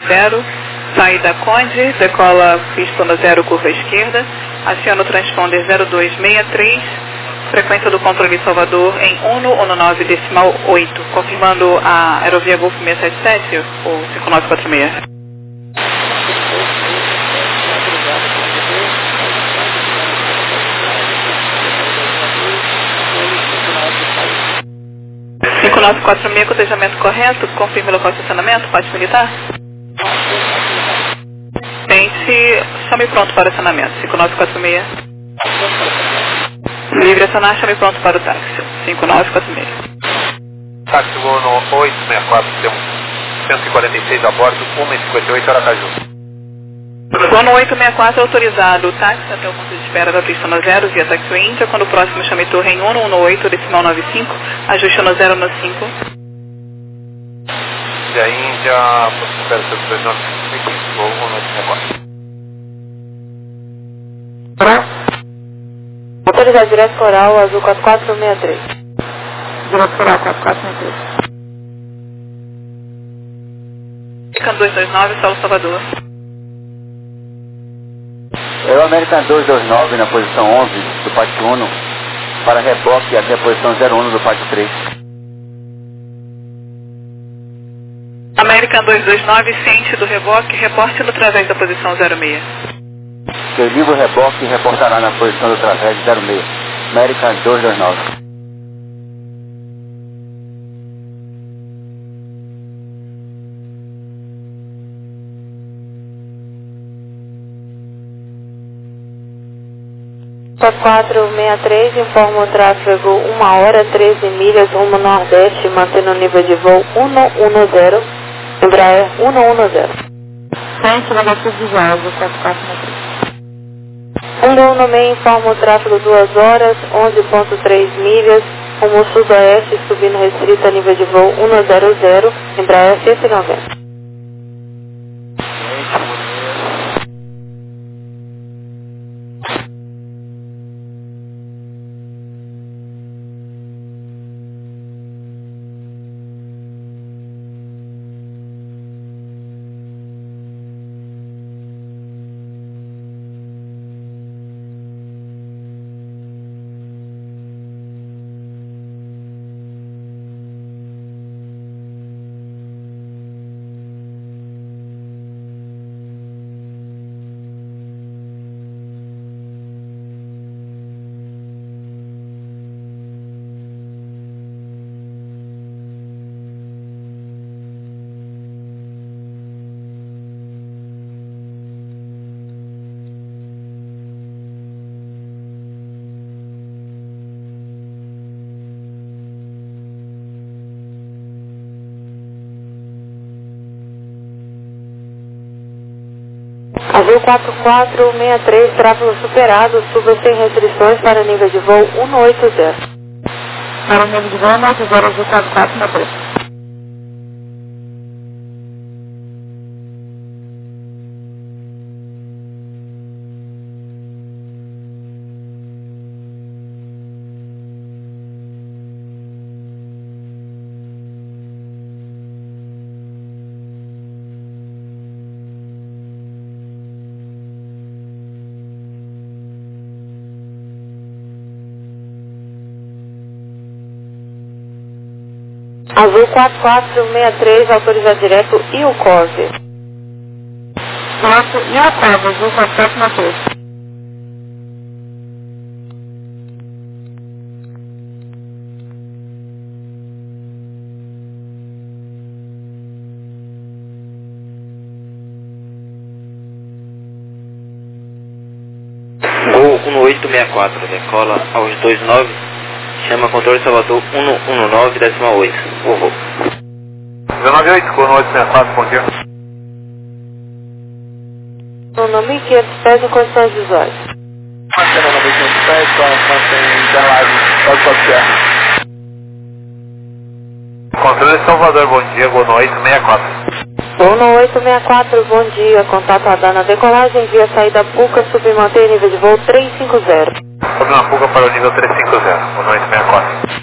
0, saída Conde, decola pista no 0, curva esquerda, aciona o transponder 0263, frequência do controle Salvador em 119,8, confirmando a aerovia Golf 677 ou 5946. Cinco 5946, cotejamento correto, confirme o local de estacionamento, parte militar. Tente, chame pronto para o acionamento, 5946. Livre acionar, chame pronto para o táxi, 5946. Táxi voo no 864, temos 146 a bordo, 1h58, Aracaju. Voo no 864 autorizado, o táxi até o ponto de espera da pista no 0, via táxi Índia, quando o próximo chame torre em 118, decimal 95, ajuste no 0 no 5. Via Índia, espera 295, voo 1864. Autorizado direto coral, azul 4463. Direto coral 4463. American 229, Solo Salvador. É o American 229 na posição 11 do pátio 1, para reboque até a posição 01 do pátio 3. American 229, ciente do reboque, reporte no através da posição 06. Seu livro reboque reportará na posição do través 06. American 229. Top 463, informa o tráfego 1 hora 13 milhas rumo nordeste, mantendo o nível de voo 110, Embraer 110. Frente negativo de Java, 4463. No meio informa o tráfego 2 horas, 11.3 milhas, rumo sudoeste, subindo restrito a nível de voo 100, Embraer 190. Azul 4463, tráfego superado, suba sem restrições para nível de voo 180. Para o nível de voo 180, Azul 4463. Azul 4463, autorizado direto e o COSE. Nossa, e a prova, Azul 4463. Gol 1864, decola aos 29, chama controle Salvador 119,8. Voo. 198, Gol 1864, bom dia. No nome 500 pés em condições visuais. Marcelo 900 pés, mantém Interlagos, pode passear. Controle Salvador, bom dia, Gol 1864. Voo no 864, bom dia, contato a Dana, decolagem via saída Puca, submanter nível de voo 350. Sobe uma fuga para o nível 350, Gol 1864.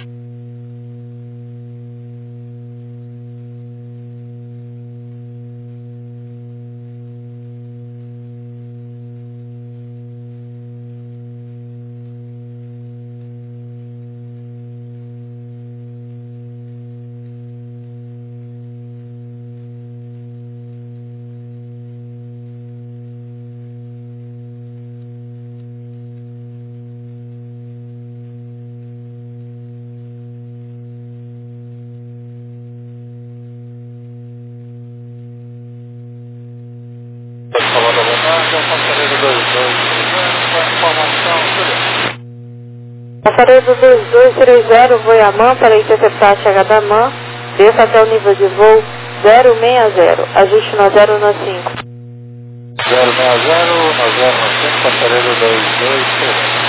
Aparelho 2230 Voiamã para interceptar a chegada da MAN, desça até o nível de voo 060, ajuste no 015. 060, 9095, aparelho 2230.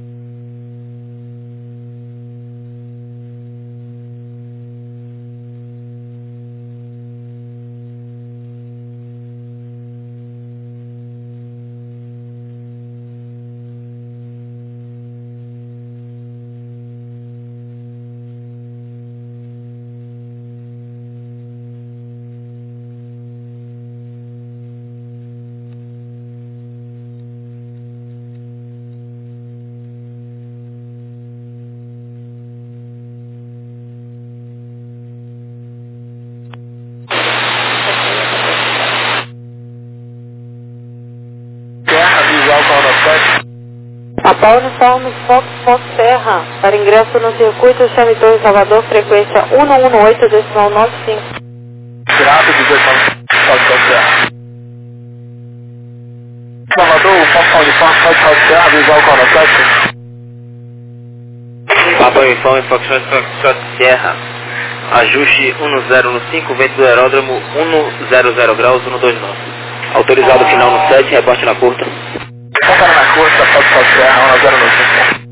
Papel Uniforme Fox Serra, para ingresso no circuito chame Torre Salvador, frequência 118.95. Grado 18 Serra. Salvador, Papel Uniforme Fox Serra, visual Coronel. Papa Uniforme Foxtrot Sierra. Ajuste 1015, vento do aeródromo 100 graus 129. Autorizado final no 7, reporte na curta. Foca na curta, Fox Serra, 1015.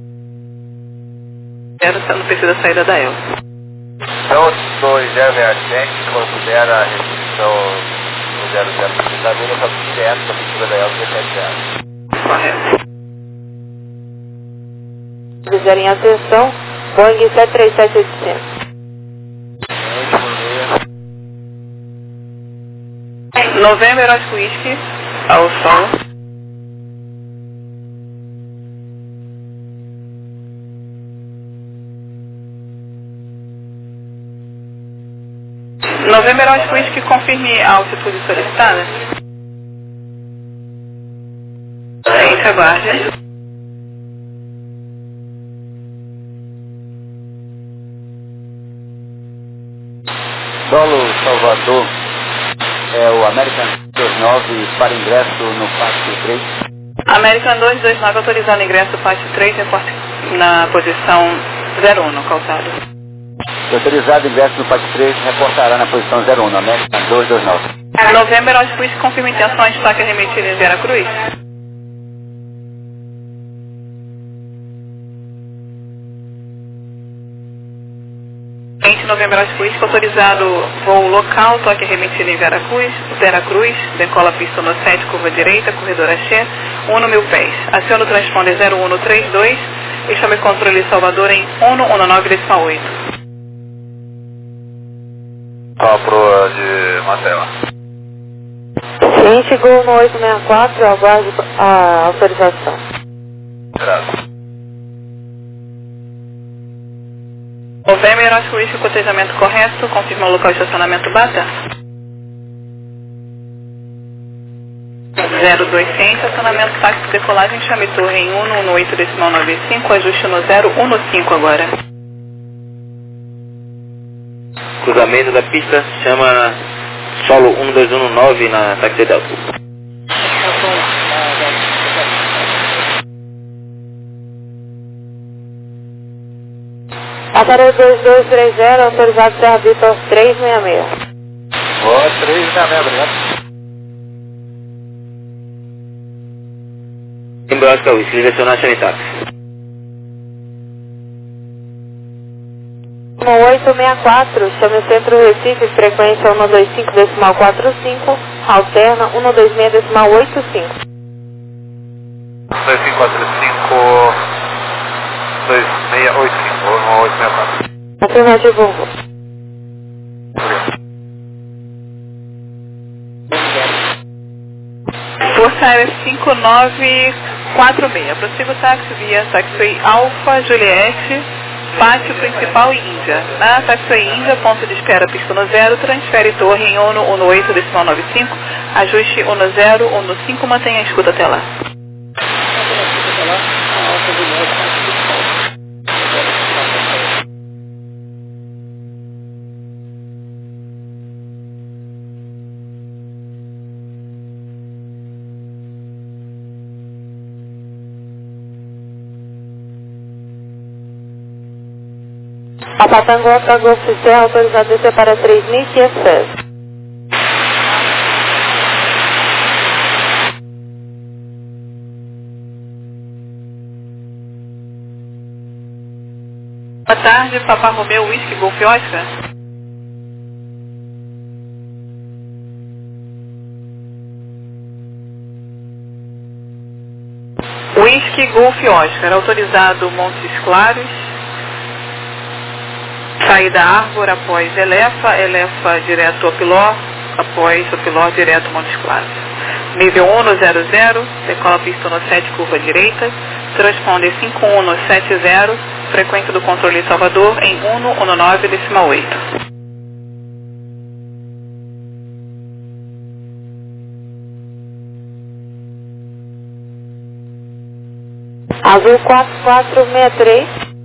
No perfil da saída da EL. Então, 207 considera a restrição no 00. Da minha está direto da pintura da EL 17. Correto. Quiserem atenção, Boeing 737-800. Novembro Oscar Whisky, ao sol. Novembro Oscar Whisky, confirme a altitude solicitada. Gente, aguarde. Solo Salvador, é o American 29 para ingresso no pátio 3. American 229 autorizando ingresso pátio 3, reporte na posição 01, calçado. Autorizado ingresso no pátio 3, reportará na posição 01, American 229. Novembro Oscar Whisky, confirma intenções de toque remetido em Veracruz. Novembro Oscar Whisky, autorizado voo local, toque remetido em Veracruz, decola pista no 7, curva direita, corredor Axé, 1000 pés. Aciona o transponder 0132 e chame controle Salvador em 119.8. Proa de Matela. Gente, Gol no 864, aguarde a autorização. Graças. Novembro Oscar Whisky, cotejamento correto, confirma o local de estacionamento Bata. 0200, estacionamento táxi decolagem, chame torre em 118.95, ajuste no 015 agora. Cruzamento da pista, chama solo 1219 na táxi Delta. Aparelho 2230, autorizado Serra Vitor 366. Boa, 366, obrigado. Novembro Oscar Whisky, direcionar chame táxi. 1864, chame o centro Recife, frequência 125.45, alterna 126.85. 2545 2685, 1864. Afirmativo. Força Aérea 5946, prossiga o táxi via Taxiway Alfa Juliette, pátio principal Índia. Na Taxiway Índia, ponto de espera pista no 0, transfere torre em 118.95, ajuste 1015, mantenha a escuta até lá. Papa Tango Alfa Golf Serra, autorizado a descer para 3 mil e excesso. Boa tarde, Papa Romeu Whisky Golf Oscar. Whisky Golf Oscar, autorizado Montes Claros, saída Árvore após Elefa direto Opiló, após Opiló direto Montes Claros. Nível 100, decola pista no 7, curva direita, transponder 5170, frequência do controle Salvador em 119,8. Azul 4463,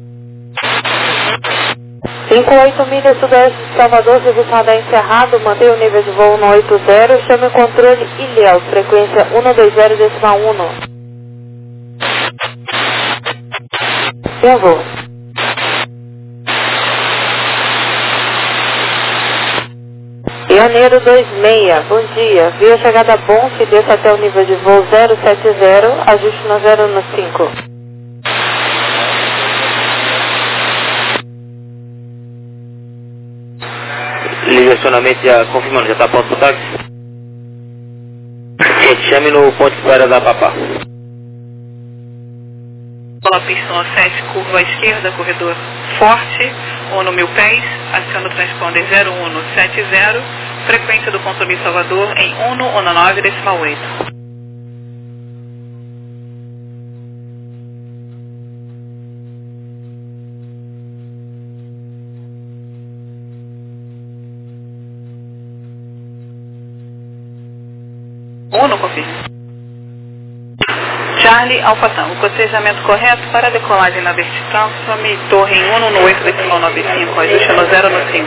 58 milhas sudoeste de Salvador, serviço radar encerrado, mantenha o nível de voo no 80, chame o controle Ilhéus, frequência 120,1. Sem voo. Janeiro 26, bom dia. Via chegada bom, que desça até o nível de voo 070, ajuste no 015. Direcionamento já confirmando, já está pronto para o táxi? Gente, chame no ponto de espera da Papá. Bola pista no 7, curva à esquerda, corredor forte, 1000 pés, aciona o transponder 0170, frequência do controle Salvador em 119,8. Uno, confirma. Charlie Alfa Tango, cotejamento correto para decolagem na vertical, some torre em 118,95, ajuste no 015.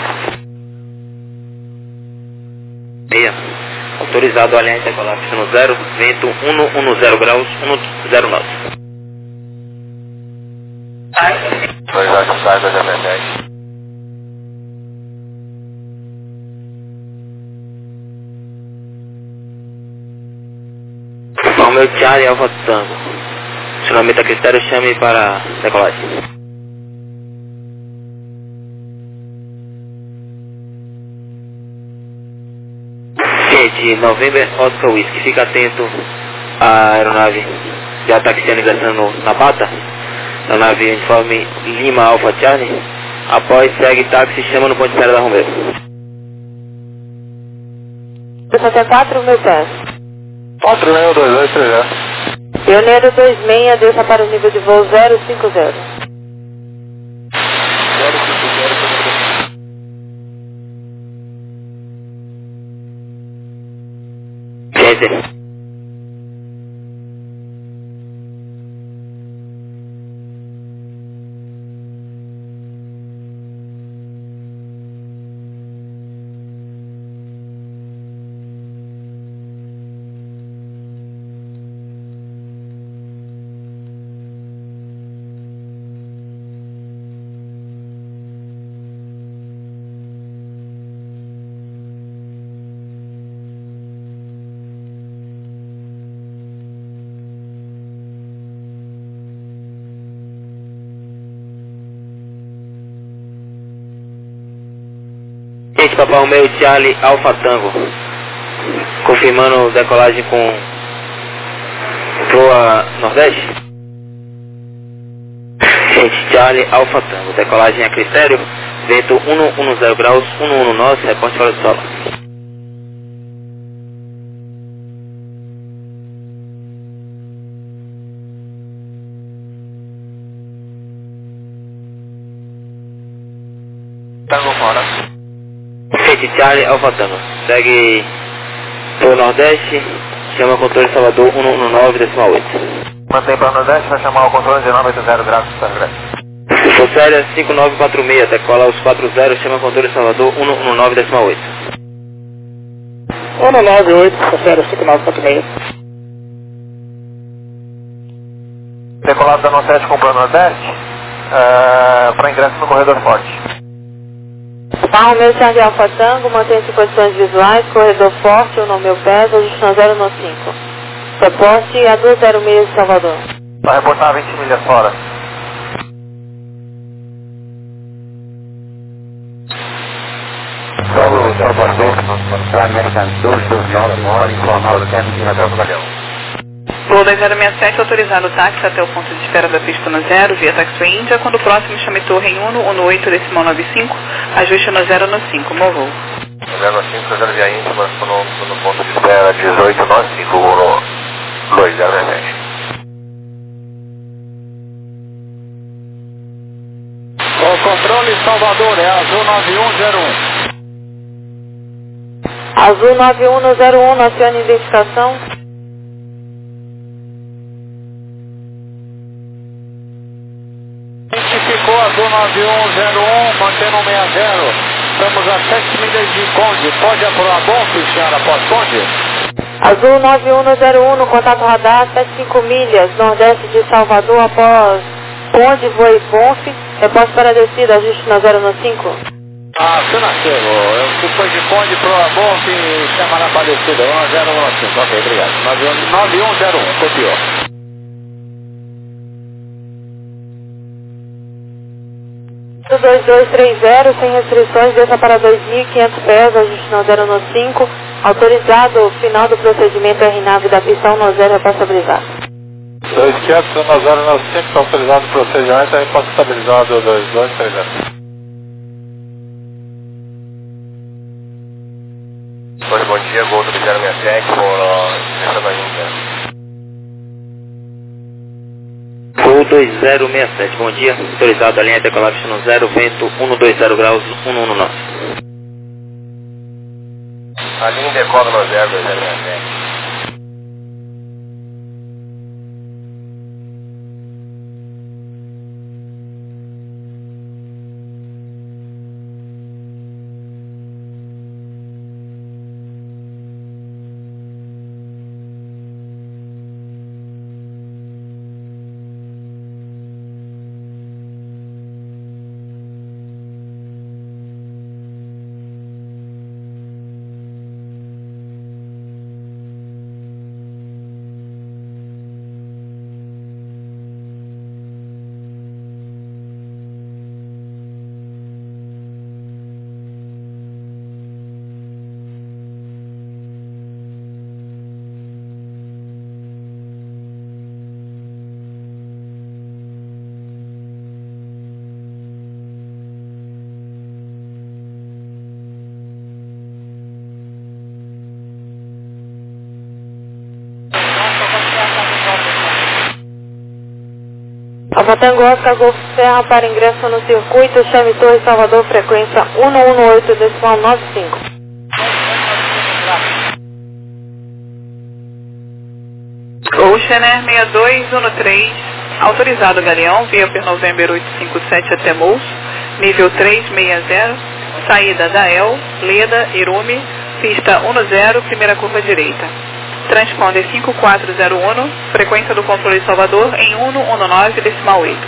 Meia, autorizado a alinhar e decolar pista no 0, vento 110 graus, 109. Autorizado a saída de emergência. Romeu Charlie Alfa Tango. Acionamento a critério, chame para decolagem. Gente, November Oscar Whisky, fica atento à aeronave já taxiando ingressando na bata. Aeronave uniforme Lima Alfa Charlie. Após segue táxi, chama no ponto de espera da Romeu. 64 mil pés. 46223. Pioneiro 26, desça para o nível de voo 050. Gente. Gente, Papai Romeu Charlie Alfa Tango, confirmando decolagem com proa Nordeste. Gente, Charlie Alfa Tango, decolagem a critério, vento 110 graus, 119, reporte fora do solo. Tango fora. Gente, Charlie Alfa Tango, segue pro Nordeste, chama controle Salvador 119,8. Mantém para o Nordeste, vai chamar o controle 1980 graus, São Grande. For séria 5946, decola os 40, chama controle Salvador 119,8. 198, for séria 5946. Decolado da 97 com o Nordeste, para ingresso no corredor forte. Barro meu Charlie Alfa Tango, mantém-se em condições visuais, corredor forte, 1 no meu pé, ajuste no 0 no 5. Reporte a 206 milhas de Salvador. Vai reportar 20 milhas fora. Solo Salvador, para American 229, mora informar o tempo de até o Galeão. Voo 2067 autorizado o táxi até o ponto de espera da pista no 0 via Taxiway Índia. Quando o próximo chame torre em 1 no 8 decimal 95, ajuste no 0 no 5, movou. 0 no 5, reserva via Índia, mas no ponto de espera 1895, no 2067. O controle Salvador é azul 9101. Azul 9101, acione identificação. Identificou azul 9101, mantendo 60. Estamos a 7 milhas de Conde. Pode aprovar Bonfim, senhora, após Conde? Azul 9101, no contato radar, 75 milhas, nordeste de Salvador, após Conde, voe Bonfim. Reposto para a descida, ajuste no 0 no 5. Financeiro, depois de Conde pro Bonfim, chama na parecida, 1015. Ok, obrigado. 9101, copiou. 2230, sem restrições, desça para 2.500 pés, ajuste no 0 no 5. Autorizado, final do procedimento RNAV da pista 1 no 0, reposto estabilizado. 2.500 no 0 no 5, autorizado o procedimento, reposto estabilizado 2230. Oi, bom dia, Gol do 067, descendo a Índia. Voo 2067, bom dia, autorizado a linha decolapse no 0, vento 120 graus, 119. A linha decola no 0, 2067. Alfa Tango Oscar Golf Serra para ingresso no circuito, chame Torre Salvador, frequência 118 decimal 95. Gol Chener 6213, autorizado Galeão, via per November 857 até Mous, nível 360, saída da El, Leda, Irume, pista 10, primeira curva direita. Transponder 5401, frequência do controle Salvador em 119 decimal 8.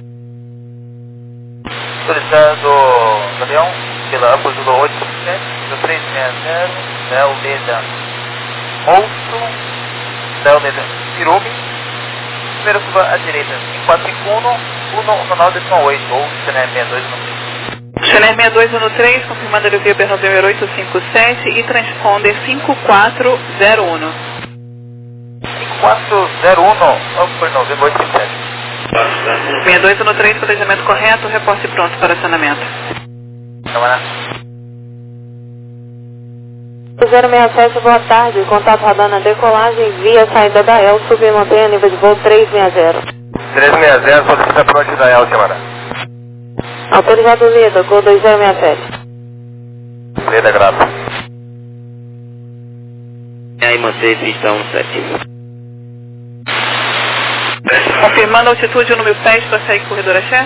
Solicitando Galeão, pela Ampla do 857, do 360, Del Leda, Monstro, Del Leda, Irume, primeira curva à direita, 5451, 119 decimal 8, ou Chener 6213. Chener 6213, confirmando ele via per November 857 e transponder 5401. 5401, Upper November 857. 6213, planejamento correto, reporte pronto para acionamento. Camarada. 067, boa tarde, contato radar na decolagem, via saída da El, subir montanha, nível de voo 360. 360, solicita pronto da El, camarada. Autorizado Leda, Gol 2067. Leda, grava. E aí, manter pista 17. Confirmando a altitude no 1000 pés para sair corredor axé.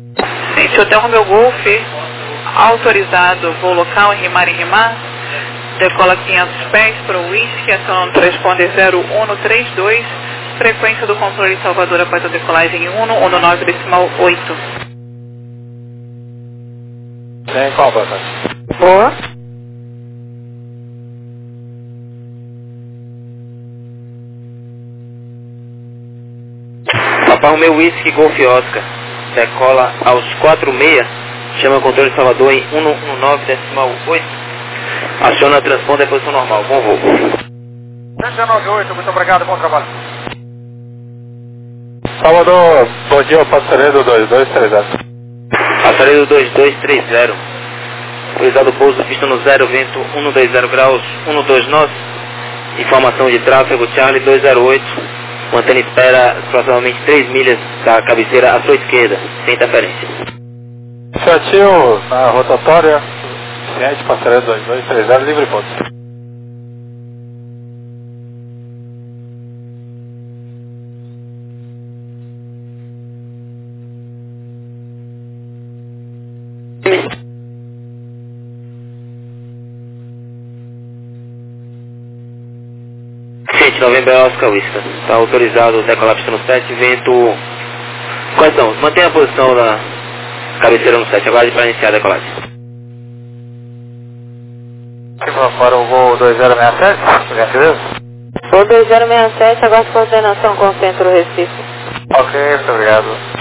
Gente, Hotel Romeu Golf, autorizado, voo local em Rimar, Decola 500 pés para o Whisky, aciona o transponder 0132, frequência do controle Salvador após a decolagem 119,8. Tem qual, Bata? Boa. Papa Romeo Whisky Golf Oscar, decola aos 4,6, chama o controle Salvador em 119,8, aciona o transponder em posição normal, bom voo. 198, muito obrigado, bom trabalho. Salvador, bom dia, passaredo 2230. Passaredo 2230, autorizado o pouso, pista no 0, vento 120 graus, 12 nós, informação de tráfego Charlie 208, mantendo espera aproximadamente 3 milhas da cabeceira à sua esquerda, sem interferência. Certinho, na rotatória, ciente, passaredo 2230, livre ponto. Gente, novembro é Oscar Whisky. Está autorizado o decolar pista no 7, vento... Quais são? Mantenha a posição da cabeceira no 7, aguarde para iniciar a decolagem. Para o voo 2067, por gentileza? Voo 2067, aguarde coordenação com o Centro Recife. Ok, muito obrigado.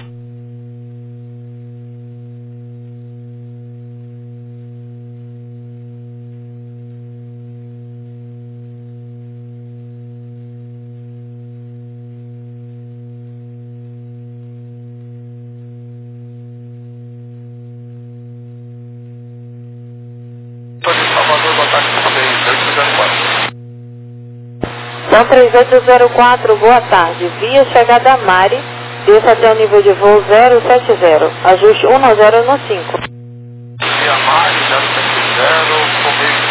São 3804, boa tarde. Via chegada a Mari, desça até o nível de voo 070, ajuste 10 no 5. Via Mari, 070, comigo.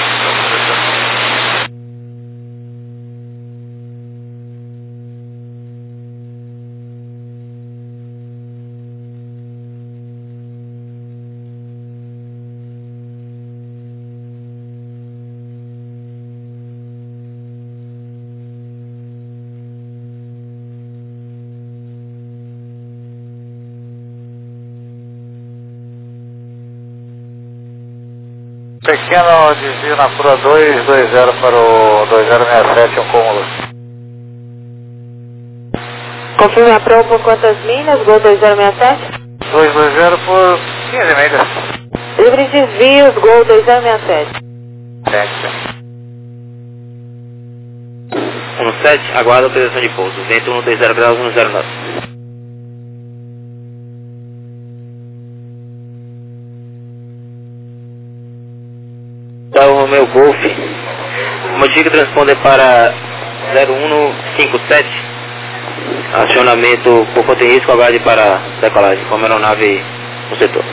Pequeno desvio na curva 220 para o 2067, um cúmulo. Confirme a prova por quantas milhas, Gol 2067? 220 por 15 milhas. Livre desvios, Gol 2067. 17, aguarda a autorização de pouso, vento 120 graus, 10 nós. O Romeo Golf, modifica o transponder para 0157, acionamento por conta de risco, aguarde para decolagem, como aeronave no setor.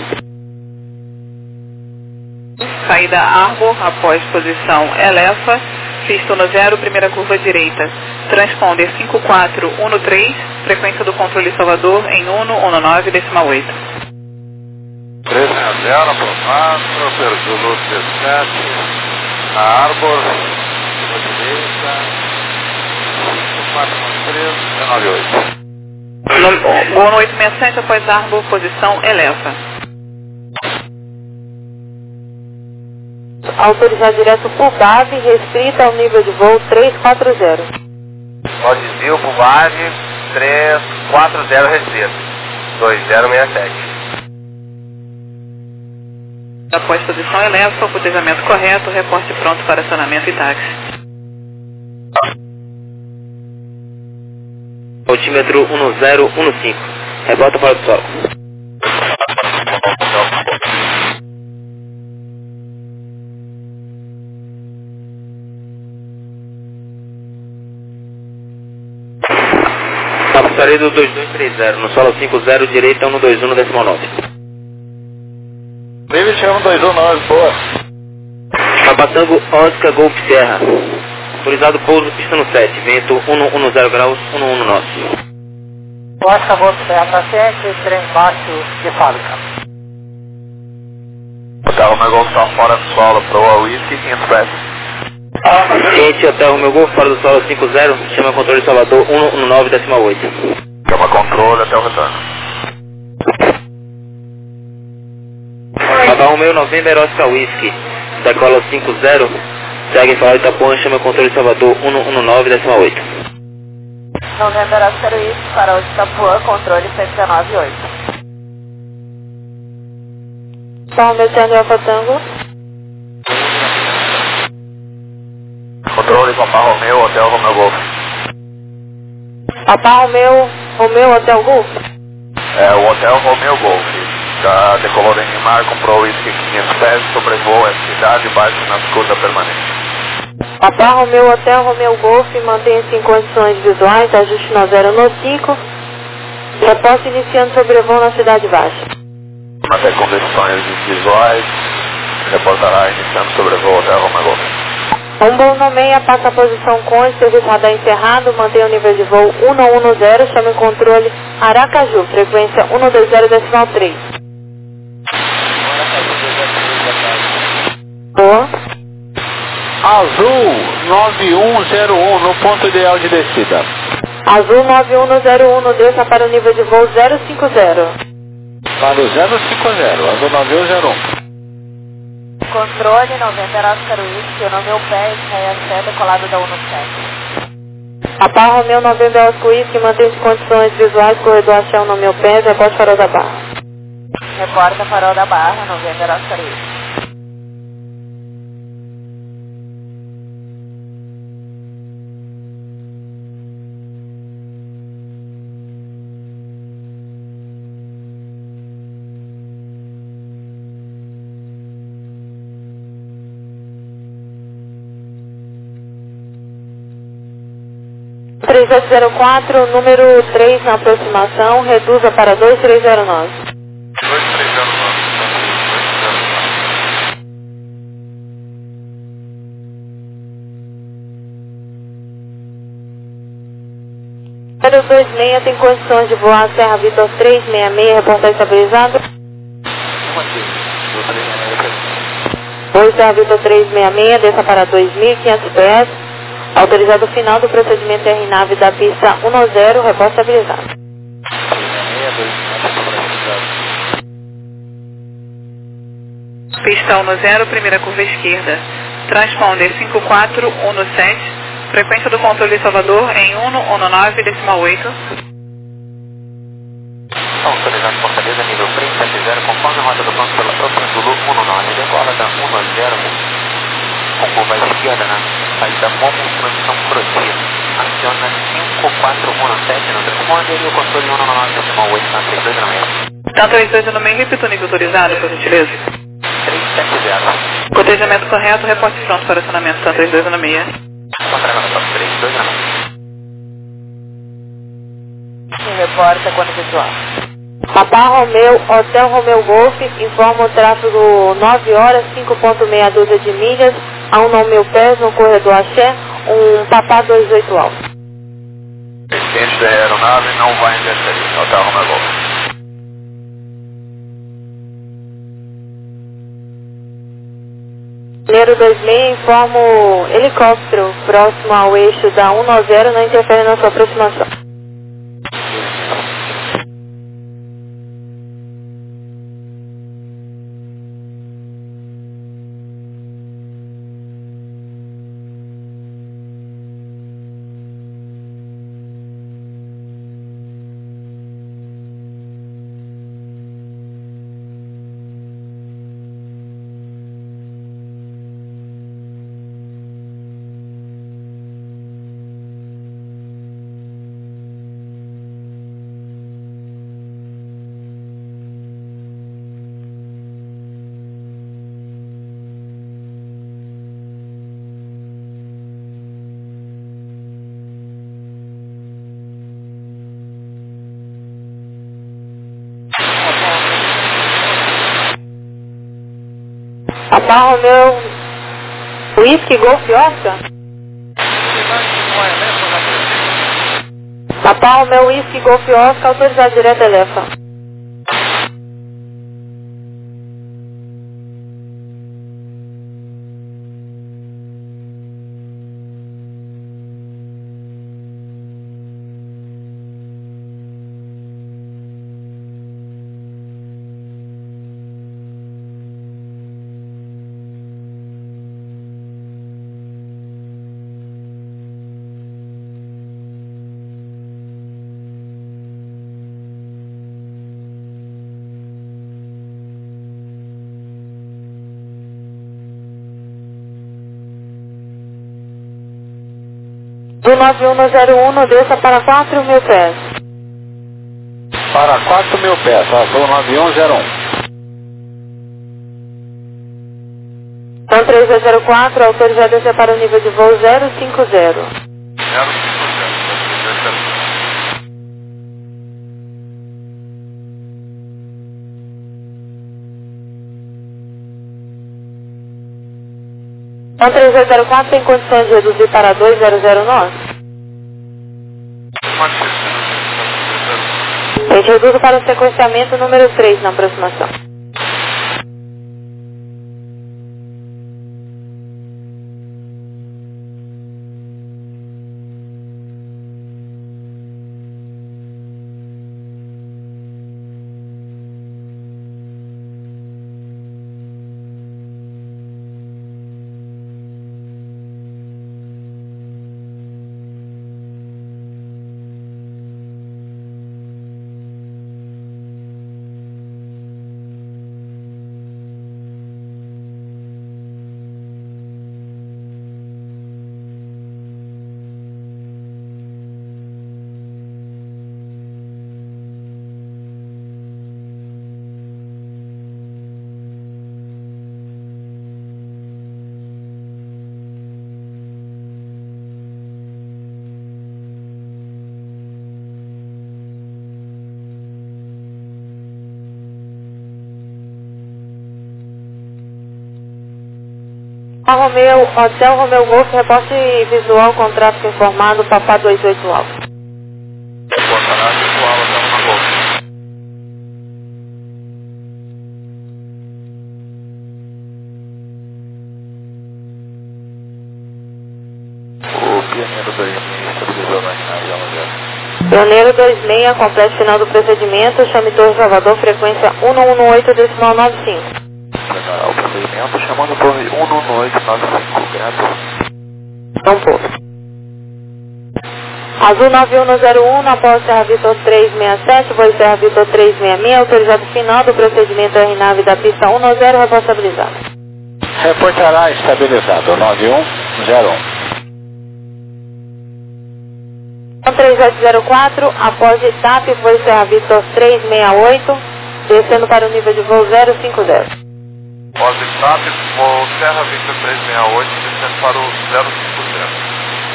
Saída Arbor, após posição Elefa, pista no 0, primeira curva direita, transponder 5413, frequência do controle Salvador em 119,8. 360, aprovado, Zulu 17, na Arbor, curva direita, 5413, 98. Gol no 867, após Arbor, posição Elefa. Autorizar direto por base, restrita ao nível de voo 340. Ó, desvio pro base 340 restrito, 2067. Após posição Elefa, o cotejamento correto, reporte pronto para acionamento e táxi. Altímetro 1015, revolta para o sol. Passaredo 2230, no solo 50, direita 121,9. Livre, chegamos 219, boa. Papatango Oscar Golf Serra, autorizado pouso, pista no 7, vento 110 graus, 11 nós. Oscar Golf Serra para frente, trem baixo de fábrica. O carro Megol está fora do solo para o Whisky 500 pés. Ciente Hotel Romeu Golf, para do solo 50, chama controle Salvador 119,8. Chama controle até o retorno. Papa Romeu November Oscar Whisky, decola 50, segue em Farol Itapuã, chama controle Salvador 119,8. November Oscar Whisky, Farol Itapuã, controle 119,8. Papa Romeu Charlie Alfa Tango. Controle Papa Romeu, Hotel Romeu Golf. Papa Romeu, Romeu Hotel Golf. É o Hotel Romeu Golf. Já decolou em Neymar, comprou o whisky 500 pés, sobrevoou a cidade, baixa na escuta permanente. Papa Romeu Hotel Romeu Golf, mantenha-se em condições visuais, ajuste no 0 no 5. Reposta iniciando sobrevoo na cidade baixa. Até condições visuais, reportará iniciando sobrevoo Hotel Romeu Golf. Um bom nomeia, passa a posição com serviço radar encerrado, mantenha o nível de voo 110, chame o controle Aracaju, frequência 120,3. Boa. Azul 9101 no ponto ideal de descida. Azul 9101, desça para o nível de voo 050. Para o 050, Azul 9101. Controle 90 Oscar Whisky, o nome é o pé, Israel 7, decolado da 17. Papa Romeu 90 Oscar Whisky, mantém-se condições visuais, corredor Axé, o nome é o pé, reporte Farol da Barra. Reporta Farol da Barra, 90 Oscar Whisky. Tá. 3704, número 3 na aproximação, reduza para 2309. 026 tem condições de voar a Serra Vitor 366, reportagem estabilizado. Oi, Serra Vitor 366, desça para 2.500 pés. Autorizado o final do procedimento R-Nave da pista 10, reposta estabilizado. Pista 10, primeira curva esquerda. Transponder 5417, frequência do controle Salvador em 119,8. Autorizado Fortaleza, nível 370, conforme a rota do banco pela própria Zulu 19, decola da 10. Com curva esquerda na saída Momo, transição Crotia. Aciona 5417 no transponder e o controle 119,8 na 3296. Tá 32 no meio, repita o nível autorizado, por gentileza. 370. Cotejamento correto, reporte pronto para acionamento, tá 32 no meio. Contramento 329. Se reporta quando visual. Papa Romeu, Hotel Romeu Golf, informa o tráfego 9 horas, 5.6 dúzia de milhas, a 1 pés no corredor Axé, um Papa 28 alto. Cliente da aeronave não vai interferir, Hotel Romeu Golf. Mineiro 26, informa o helicóptero próximo ao eixo da 190, não interfere na sua aproximação. Papa Romeu, Whisky Golf Oscar? Papa Romeu, Whisky Golf Oscar, autorizado direto Elefa. Do 9101, desça para 4.000 pés. Para 4.000 pés, Azul 9101. Então 3204, autorizado a descer para o nível de voo 050. Então 3204 tem condições de reduzir para 200 nós? A gente reduz para o sequenciamento número 3 na aproximação. Hotel Romeu Golf, reporte visual com tráfego informado, Papá 28 Alfa. Reportará visual até uma Golf. O Pioneiro 2000 estabilizou na ginásio. Pioneiro 26, complete final do procedimento, chame Torre Salvador, frequência 118.95. O procedimento chamando Torre 11895, graças. Um pouco. Azul 9101, na Apolo Serra Vitor 367, voo Serra Vitor 366, autorizado final do procedimento RNAV da pista 110, responsabilizado. Reportará estabilizado 9101. 3704, após TAP, voo Serra Vitor 368, descendo para o nível de voo 050. Pós-TAP, voo Serra Victor 368, descendo para o 050.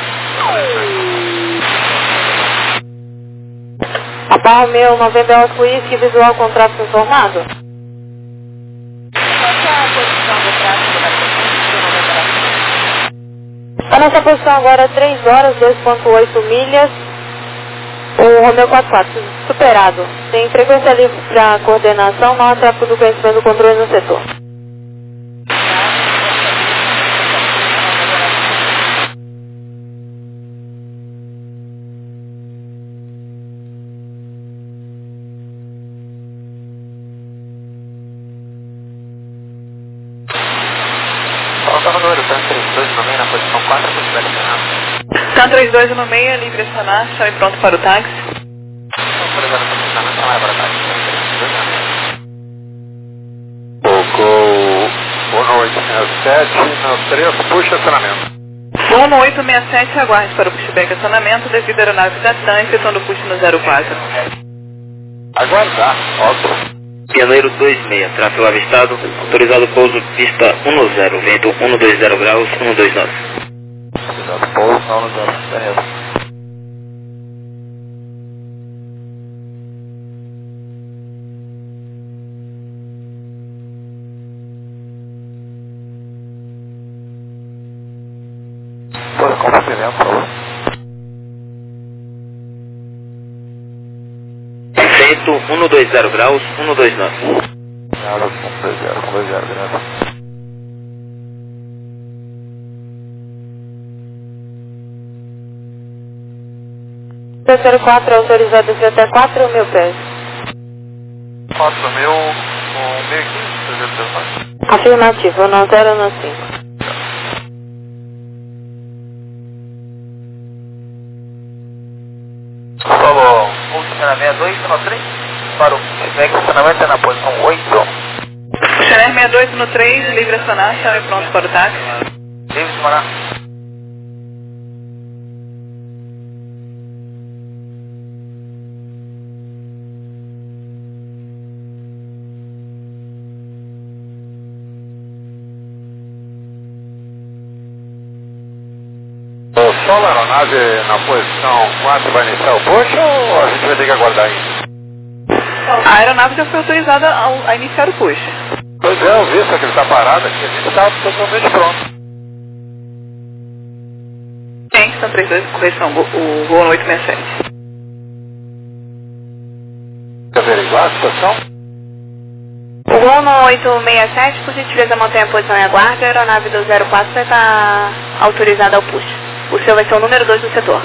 Apá Romeu, Novembro Oscar Whisky, visual com tráfego informado. A nossa posição agora é 3 horas, 2.8 milhas. O Romeu 44, superado. Tem frequência livre para coordenação, não há tráfego do conhecimento do controle no setor. Tá 32 no meio, livre acionar, chame pronto para o táxi. Tocou 1867 no 3, puxa acionamento. Voo no 867, aguarde para o pushback acionamento devido à aeronave da TAM, efetuando o push no 04. Aguardar, óbvio. Pioneiro 26, tráfego avistado, autorizado pouso pista 10, vento 120 graus, 129. Autorizado pouso, 120. Compartilhando, por favor. Vento 120 graus, 129. 120 graus. Terceiro 4, autorizado a descer até 4.000 pés. 4.000, 1.015, Afirmativo, no 0 no 5. Solo, funcionamento 213 para o pushback, estacionamento é na posição 8. Chanel 62 no 3, livre acionar, chame pronto para o táxi. Livre de maná. Solo a aeronave na posição 4 vai iniciar o push ou a gente vai ter que aguardar ainda? A aeronave já foi autorizada a iniciar o push. Pois é, eu vi, só que ele está parado aqui, a gente está totalmente pronto. São 32, correção, o voo 867. Quer averiguar a situação? O voo no 867, por gentileza, mantém a posição em aguardo. A aeronave do 04 vai estar autorizada ao push. O seu vai ser o número 2 do setor.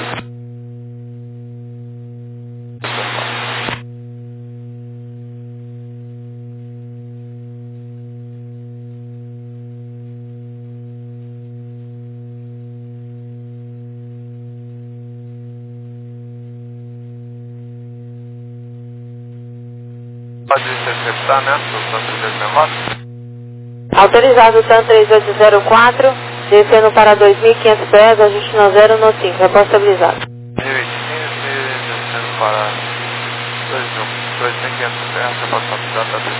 Pode interceptar, né? São 364. Autorizado o TAN 3804, descendo para 2.500 pés, ajuste no 0 no 5, repórto estabilizado. 1815, descendo para 2.500 pés, repórto estabilizado, tá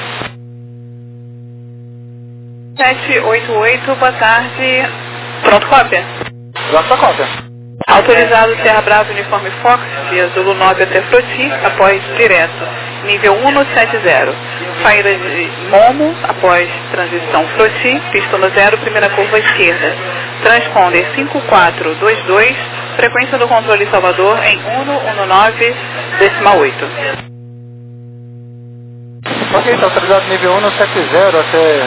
364. 788, boa tarde. Pronto, cópia? Pronto, cópia. Autorizado Serra Bravo Uniforme Fox, via Zulu 9 até Froti, após direto. Nível 170. Saída de Momo, após transição Froti, pista no 0, primeira curva à esquerda. Transponder 5422, frequência do controle Salvador em 119,8. Ok, está autorizado nível 170 até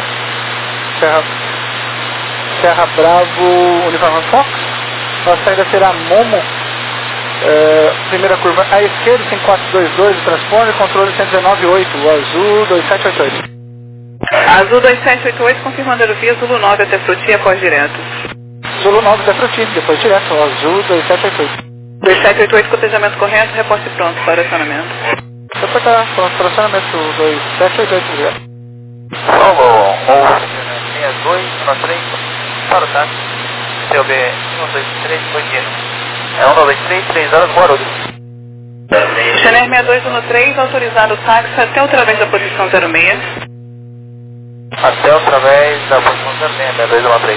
Serra Bravo Uniforme Fox. A saída será Momo, primeira curva à esquerda, 5422, o transponder, controle 119.8, o azul 2788. Azul 2788, confirmando aerovia Zulu 9 até Froti, após direto. Zulu 9 até Froti, depois direto, o azul 2788. 2788, cotejamento correto, reporte pronto para acionamento. Depois está pronto para acionamento 2788, obrigado. Solo 62, 13, para o táxi. COB 123, Coqueiro. É 193, 3 horas, Guarulhos. Chanel 6213, autorizado o táxi até outra vez da posição 06. Até através da posição 06, 6213.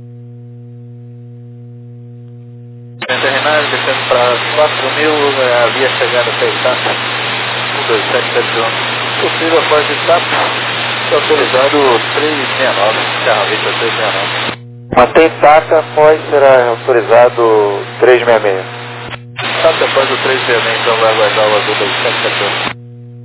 Terminais descendo para 4.000, a via chegada até etapa 12771. Possível após etapa, autorizado 369, Serra Vista 369. Mantém TACA após será autorizado 366. TACA após o 366, então vai aguardar o azul 2771.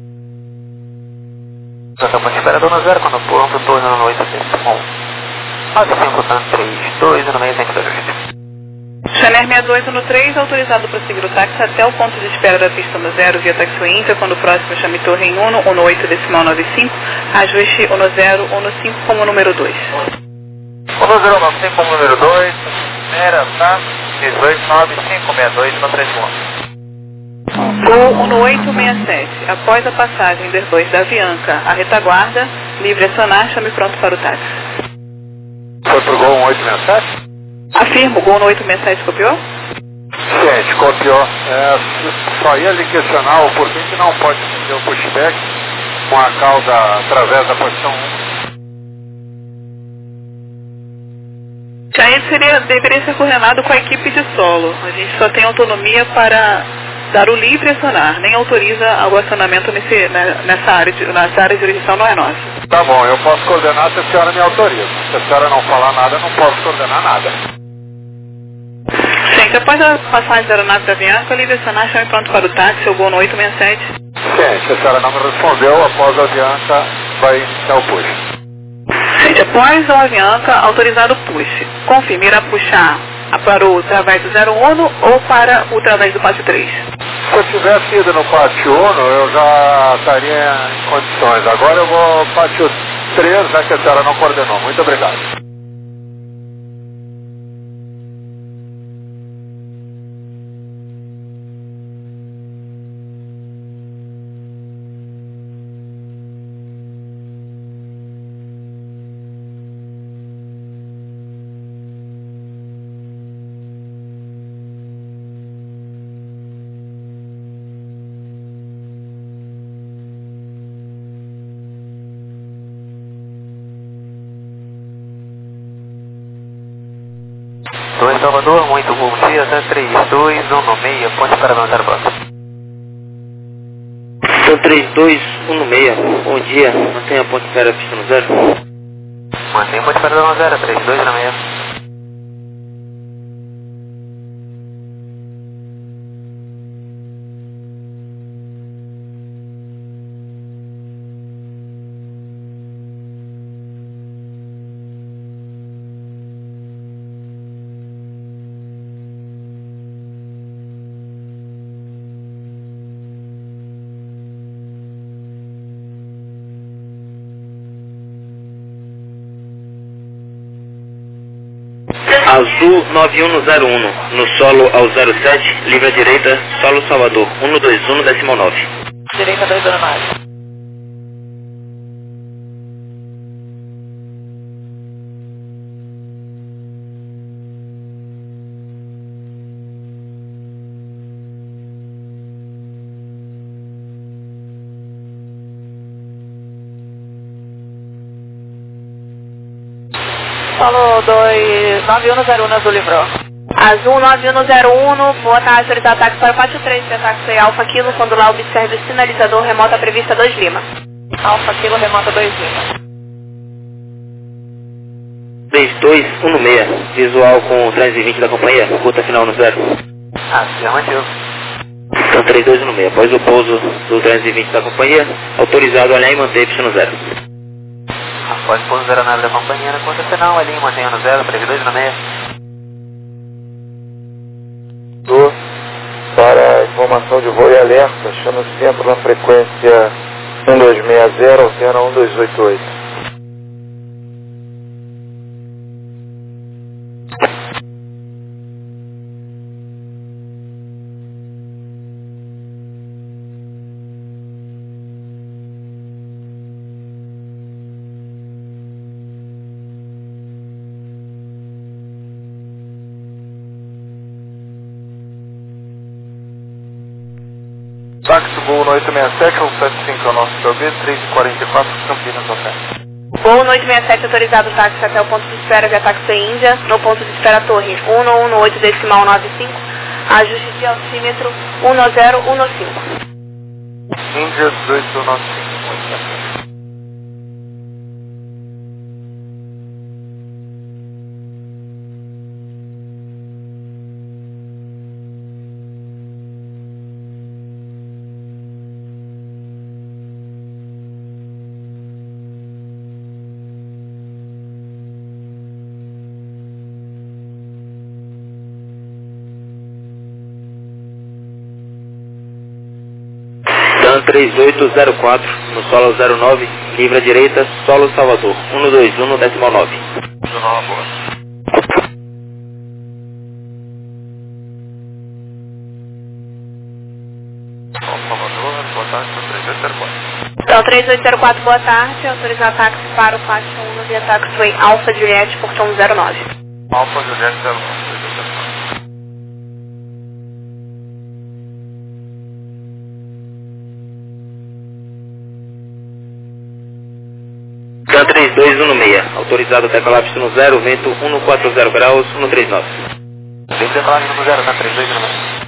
Já estamos esperando no 0, quando pronto, 2 no 8, 5, 95, 32, no meio, 5, 2. Chanel 6213, autorizado para seguir o táxi até o ponto de espera da pista no 0 via Taxi Inter, quando o próximo chame torre em 118,95, ajuste 10, 15 como número 2. 1095 como número 2, espera, tá? 189,562 no 31. Gol 1867, após a passagem do 2 da Avianca, a retaguarda, livre acionar, chame pronto para o táxi. Foi pro Gol 1867? Afirmo, Gol 1867 copiou? Gente, copiou. Só ia lhe questionar o porquê que não pode fazer o pushback com a cauda através da posição 1. Já ele deveria ser coordenado com a equipe de solo. A gente só tem autonomia para dar o livre acionar, nem autoriza o acionamento nessa área de jurisdição, não é nossa. Tá bom, eu posso coordenar se a senhora me autoriza. Se a senhora não falar nada, eu não posso coordenar nada. Gente, após a passagem da aeronave da Avianca, livre acionar, chame pronto para o táxi, o Gol 867. Gente, a senhora não me respondeu, após a Avianca vai iniciar o push. Gente, após a Avianca, autorizado o push. Confirme, irá puxar para o através do 01 ou para o através do pátio 3? Se eu tivesse ido no pátio 1, eu já estaria em condições. Agora eu vou pátio 3, já que a senhora não coordenou. Muito obrigado. 2 Salvador, muito bom dia, tá 3216, ponte para levantar a bota. Então 3216, bom dia, mantenha a ponte para pista no 0. Mantenha a ponte para levantar 0, 3216. Azul 9101, no solo ao 07, livre à direita, solo Salvador, 121, decimal 9. Direita 209. Solo 9101 Azul livrou. Azul 9101, boa tarde, autorizar ataque para o pátio 3, de táxi Alfa Kilo, quando lá observe o sinalizador remota prevista 2 Lima. Alfa Kilo remota 2 Lima. 3216, visual com 320 da companhia, curta final no 0. Afirmativo. Então 3216, após o pouso do 320 da companhia, autorizado a olhar e manter pista no 0. Após pouso da aeronave da companhia, na conta final, ali mantenha no 0, 3216. Para informação de voo e alerta, chama o centro na frequência 1260, alterna 1288. Táxi Gol 867, 175 é o nosso PB, 3h44, Campinas Hotel. Voo no 867, autorizado táxi até o ponto de espera via táxi Índia, no ponto de espera Torre 118 decimal 95, ajuste de altímetro 1015. Índia 1895. TAM 3804, no solo 09, livre à direita, solo Salvador, 121, decimal 9. Salvador, boa tarde, 3804. Então 3804, boa tarde, autorizar táxi para o pátio 1 via táxi Alfa Juliette, portão 09. Alfa Juliette 09. TAM 3216, autorizado até colapso no 0, vento 140 graus, 139. Vem decolar no 0, tá 3216.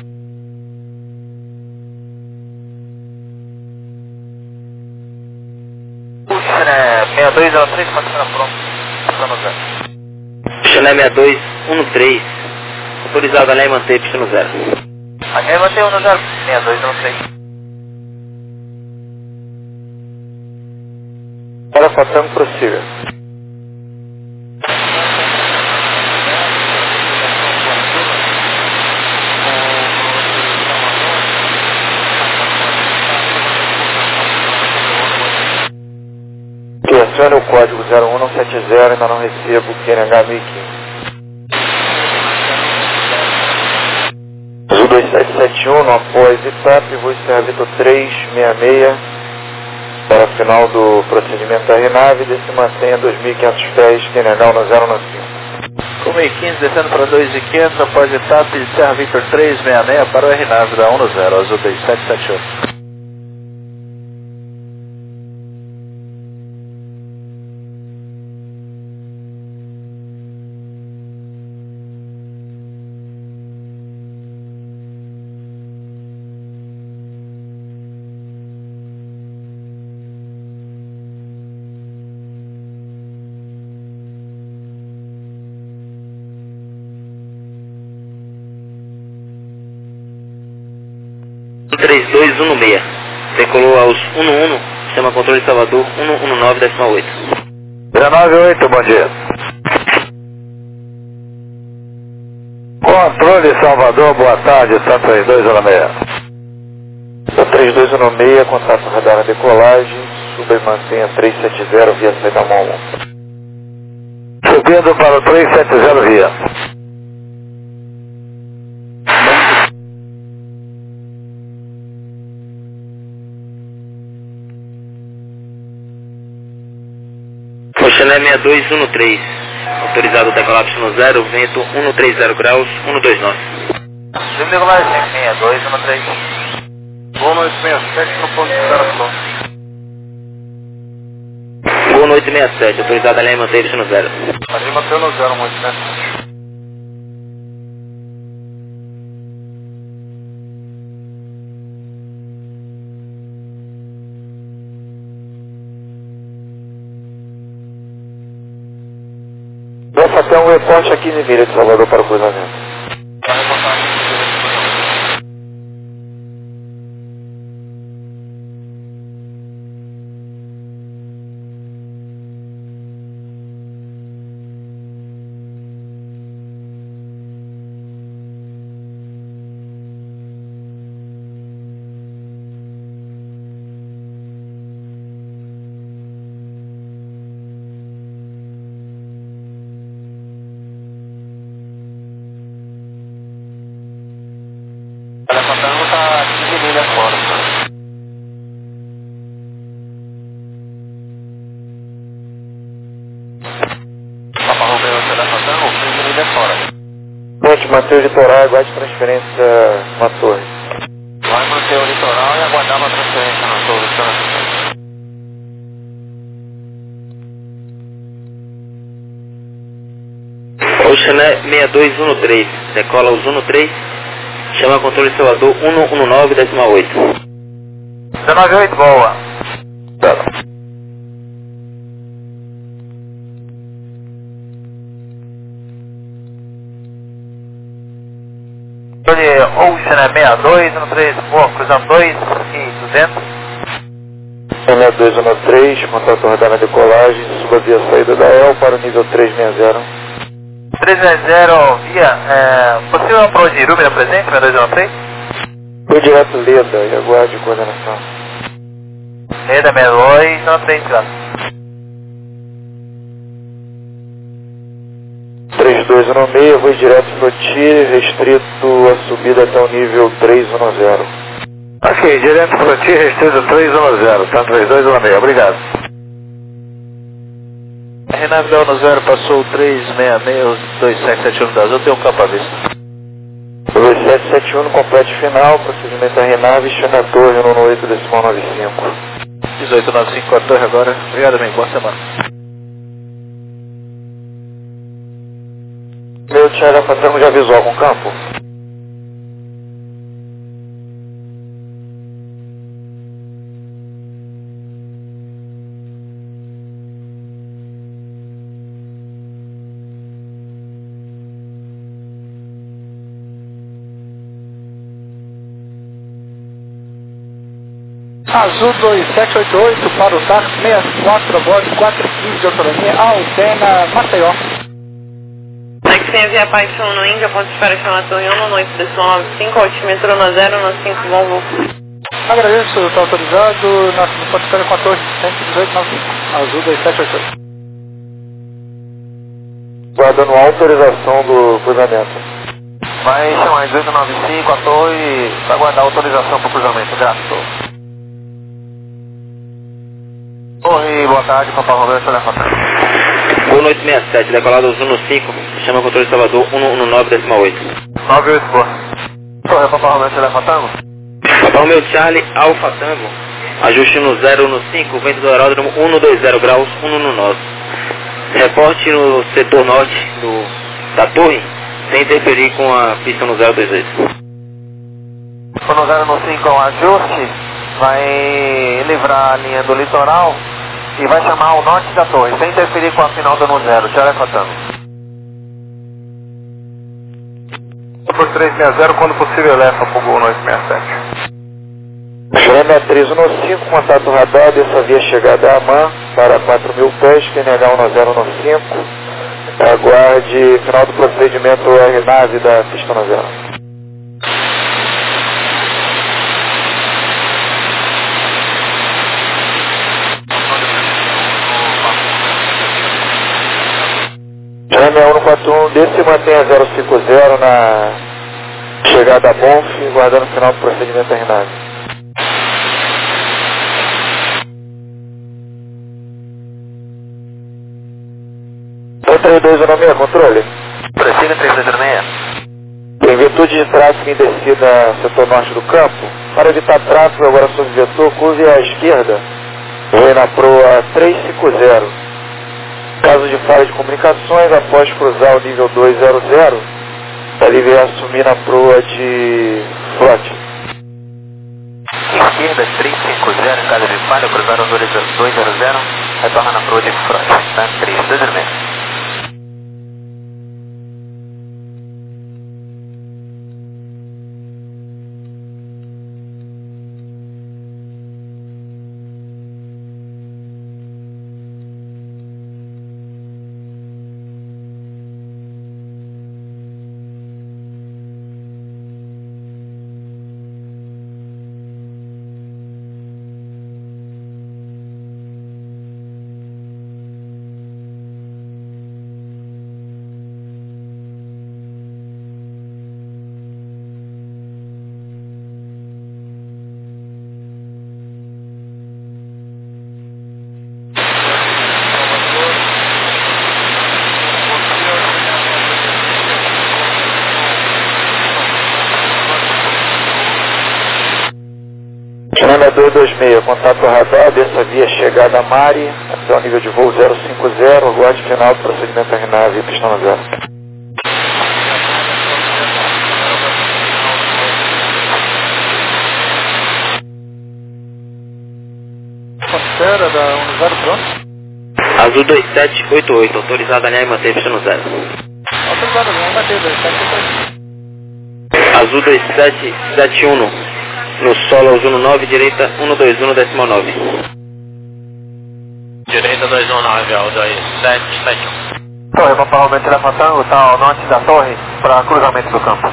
Puxa, 6203, continua pronto. Pista no 0. Chané 6213, autorizado a olhar e manter pista no 0. Aqui vai ter 1 no 0, 6213. Para Fatam, prossiga. Acione o código 01170, ainda não recebo QNH 1015. Azul 2771, no após ETAP, vou encerrar Vitor 366 para o final do procedimento da RNAV, se mantenha 2.500 pés, QNH no 095. Com 1.015, descendo para 2.500, após etapa, encerra Victor 366 para o RNAV da 10, Azul 2778. 13216. Decolou aos 11, chama controle Salvador 119,8. 198, bom dia. Controle Salvador, boa tarde, está 3216. 3216, contato radar na decolagem, suba e mantenha 370 via saída MOMO. Subindo para o 370 via. Oxané 6213, autorizado decolapso no 0, vento 130 graus, 129. Subindo decolagem 6213. Boa noite, 67 no ponto de 0 km. Boa noite 67, autorizado a linha manteve-se no 0. Ali manteve no 0, muito, né? Vou fazer um reporte aqui em milha de Salvador para o cruzamento. Levantando está 15 milhas fora. Papa Romeo, você levantando 15 milhas fora. Ponte, manter o litoral, aguarde transferência na torre. Vai manter o litoral e aguardar uma transferência na torre. Oxané 6213, decola os 13, chama controle Salvador 119,8. 198, boa. Tá. Ocean 6213, boa, cruzando 2 e 200. 6213, contato radar na decolagem, suba via saída da EL para o nível 360. 360 via, possível approach de Irúmina presente, 6213? Foi direto Leda e aguarde coordenação. Leda 6213, claro. 3216, vou direto Flotile, restrito a subida até o nível 310. Ok, direto Flotile, restrito 310, tá 3216, obrigado. Renave da 10 passou 366, 2771 da Azul, tem um campo à vista. 2771 no complete final, procedimento a Renave, chama a torre no 18,95. 1895 a torre agora, obrigado amigo, boa semana. Meu Thiago Patrão já avisou algum campo? Azul 2788 para o TAC 64 a bordo 415 de autonomia, Altena, Maceió. Maxim via Paixão no Índia, ponto de espera na torre 1 no 8,95, altímetro na 095, bom voo. Agradeço, está autorizado, no ponto de espera com a torre 11895, Azul 2788. Guardando a autorização do cruzamento. Vai chamar 1895 a torre para aguardar a autorização para o cruzamento, gasto. Torre, boa tarde, Papa Romeo, telefone. Boa noite 67, decolado aos 15, chama controle Salvador 119,8. 98, boa. Torre, Papa Romeo, telefone. Papa Romeo Charlie, Alfa Tango, ajuste no 015, vento do aeródromo 120 graus, 119. Reporte no setor norte da torre, sem interferir com a pista no 028. Quando o 015 é um ajuste, vai livrar a linha do litoral e vai chamar o norte da torre, sem interferir com a final do 10, telefone. Por 360, quando possível, leva para o Gol 967. Chama 315, contato radar dessa via chegada a AMAN para 4.000 pés, QNH 1015. Aguarde final do procedimento R-nave da pista 90. Chame 141, desce e mantenha 050 na chegada a Bonf, guardando o final do procedimento R-nave. 3206, controle. Prossiga 3206. Em virtude de tráfego em descida setor norte do campo, para evitar tráfego agora sobre vetor, curve à esquerda, voe na proa 350. Caso de falha de comunicações, após cruzar o nível 200, deve assumir na proa de flote. Esquerda 350, em caso de falha, cruzar o 200, retorna na proa de flote. Tá? 3206. Chama 226, contato radar dessa via chegada a Mari, até o nível de voo 050, aguarde final do procedimento R-nave, pista 0. Espera da 10, pronto. Azul 2788, autorizado a alinhar e manter pista no 0. Autorizado a alinhar e manter, 2788. Azul 2771. No solo, Azul 9, direita 121, decimal 9. Direita 219, ao 2771. Torre, Papa Romeo Telefone Tango, está ao norte da torre, para cruzamento do campo.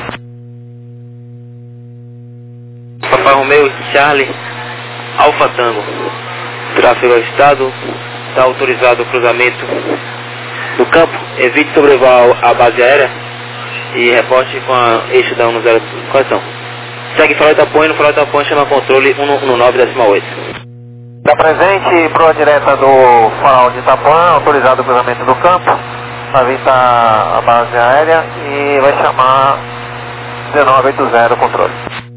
Papai Romeo, Charlie, Alfa Tango. Tráfego avistado, está autorizado o cruzamento do campo. Evite sobrevoar a base aérea e reporte com a eixo da 10. Quais são? Segue farol Itapuã e no farol Itapuã chama controle 119, decimal 8. Da presente, proa direta do farol de Itapuã, autorizado o cruzamento do campo, para evitar a base aérea e vai chamar 1980 controle.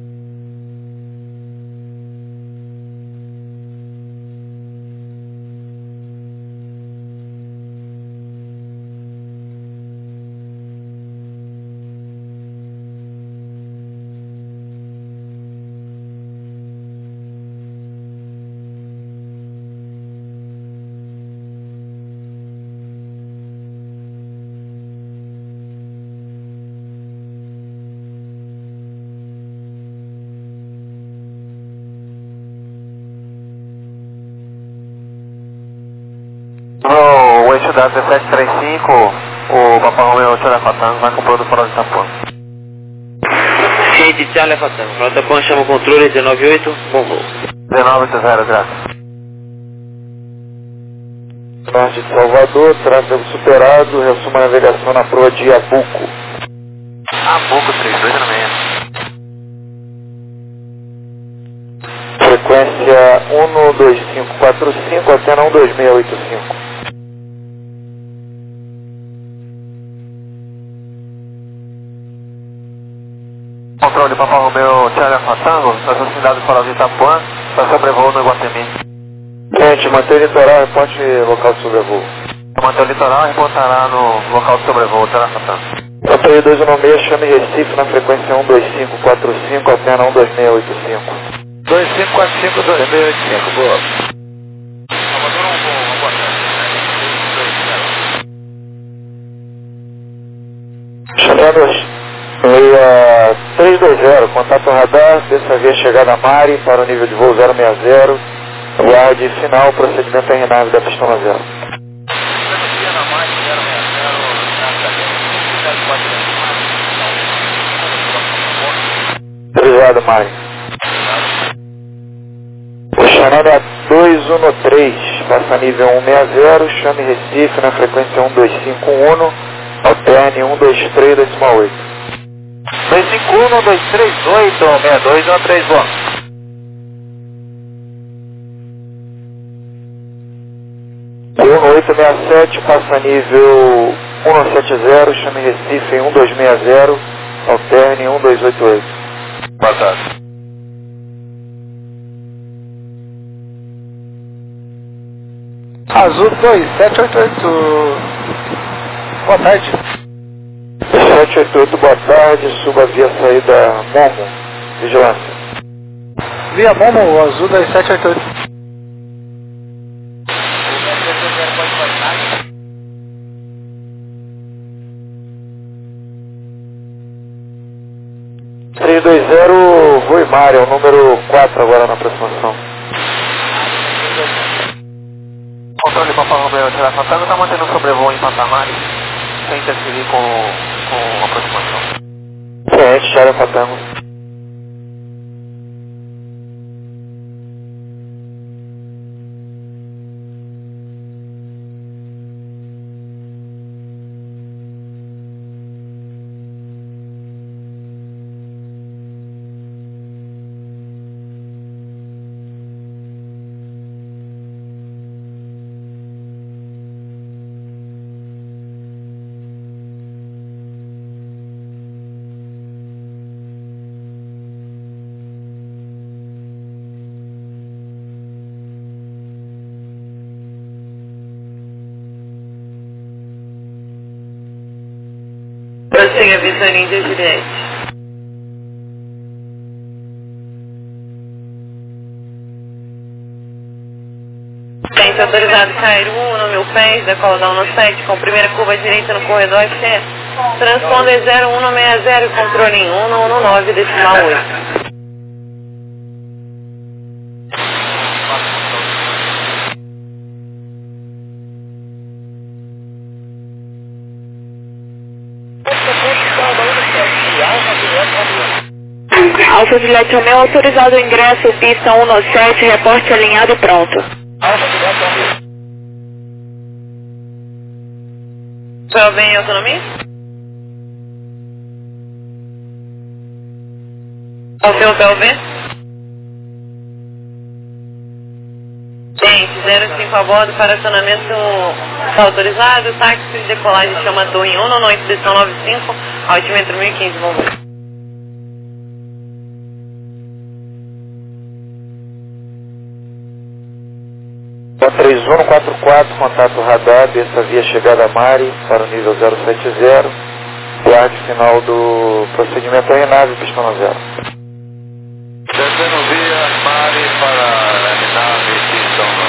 O eixo da 1735, o Papa Romeo Telefatano vai comprando o farol de Itapuã. Ciente Charlie Alfa Tango. Farol Itapuã chama controle 198, bom voo. 1980, graças. Norte de Salvador, tráfego superado, reassuma a navegação na proa de Abuco. Abuco 3206. Frequência 12545 até 12685. Controle Papa Romeo Charlie Alfa Tango, na proximidade do farol de Itapuã, para sobrevoo no Iguatemi. Gente, manter litoral, reporte local de sobrevoo. Manter o litoral, reportará no local de sobrevoo, Charlie Alfa Tango. Apoio 216, chame Recife na frequência 12545 até 12685. 2545, 2685, boa. Chamando Leia 320, contato radar, dessa via chegada a Mari para o nível de voo 060, guarde final, procedimento RNAV da Pistona Zero. Obrigado, Mari. O Xanadu é 213, passa nível 160, chame Recife na frequência 12511, alterne 123, decimal 8. 251, 238, 62, 131. Uno 867, passa nível 170, chame Recife em 1260, alterne 1288. Boa tarde. Azul 2788. Boa tarde. 788, boa tarde, suba via saída Momo, vigilância. Via Momo, Azul 2788. Rui Mário, é o número 4 agora na aproximação. Controle Papa Romeo, Sierra Fantasma, está mantendo o sobrevoo em patamares, sem interferir com a aproximação. Ciente, Sierra Fantasma. Prossiga, Vitorino Juliette. Tem autorizado cair 1 no meu pés, decola da 17, com primeira curva direita no corredor FC. Transponder 0160 e controle em 119, decimal 8. Alfa Juliette Romeo, autorizado o ingresso, pista 197, reporte alinhado pronto. PLV em autonomia? Alfa PLV? Gente, 05 a bordo para acionamento está autorizado, táxi de decolagem chamador em 198, decisão 95, altímetro 1015, vamos. 3144, contato radar, dessa via chegada a Mari para o nível 070, guarde final do procedimento RNAV, Pistona Zero.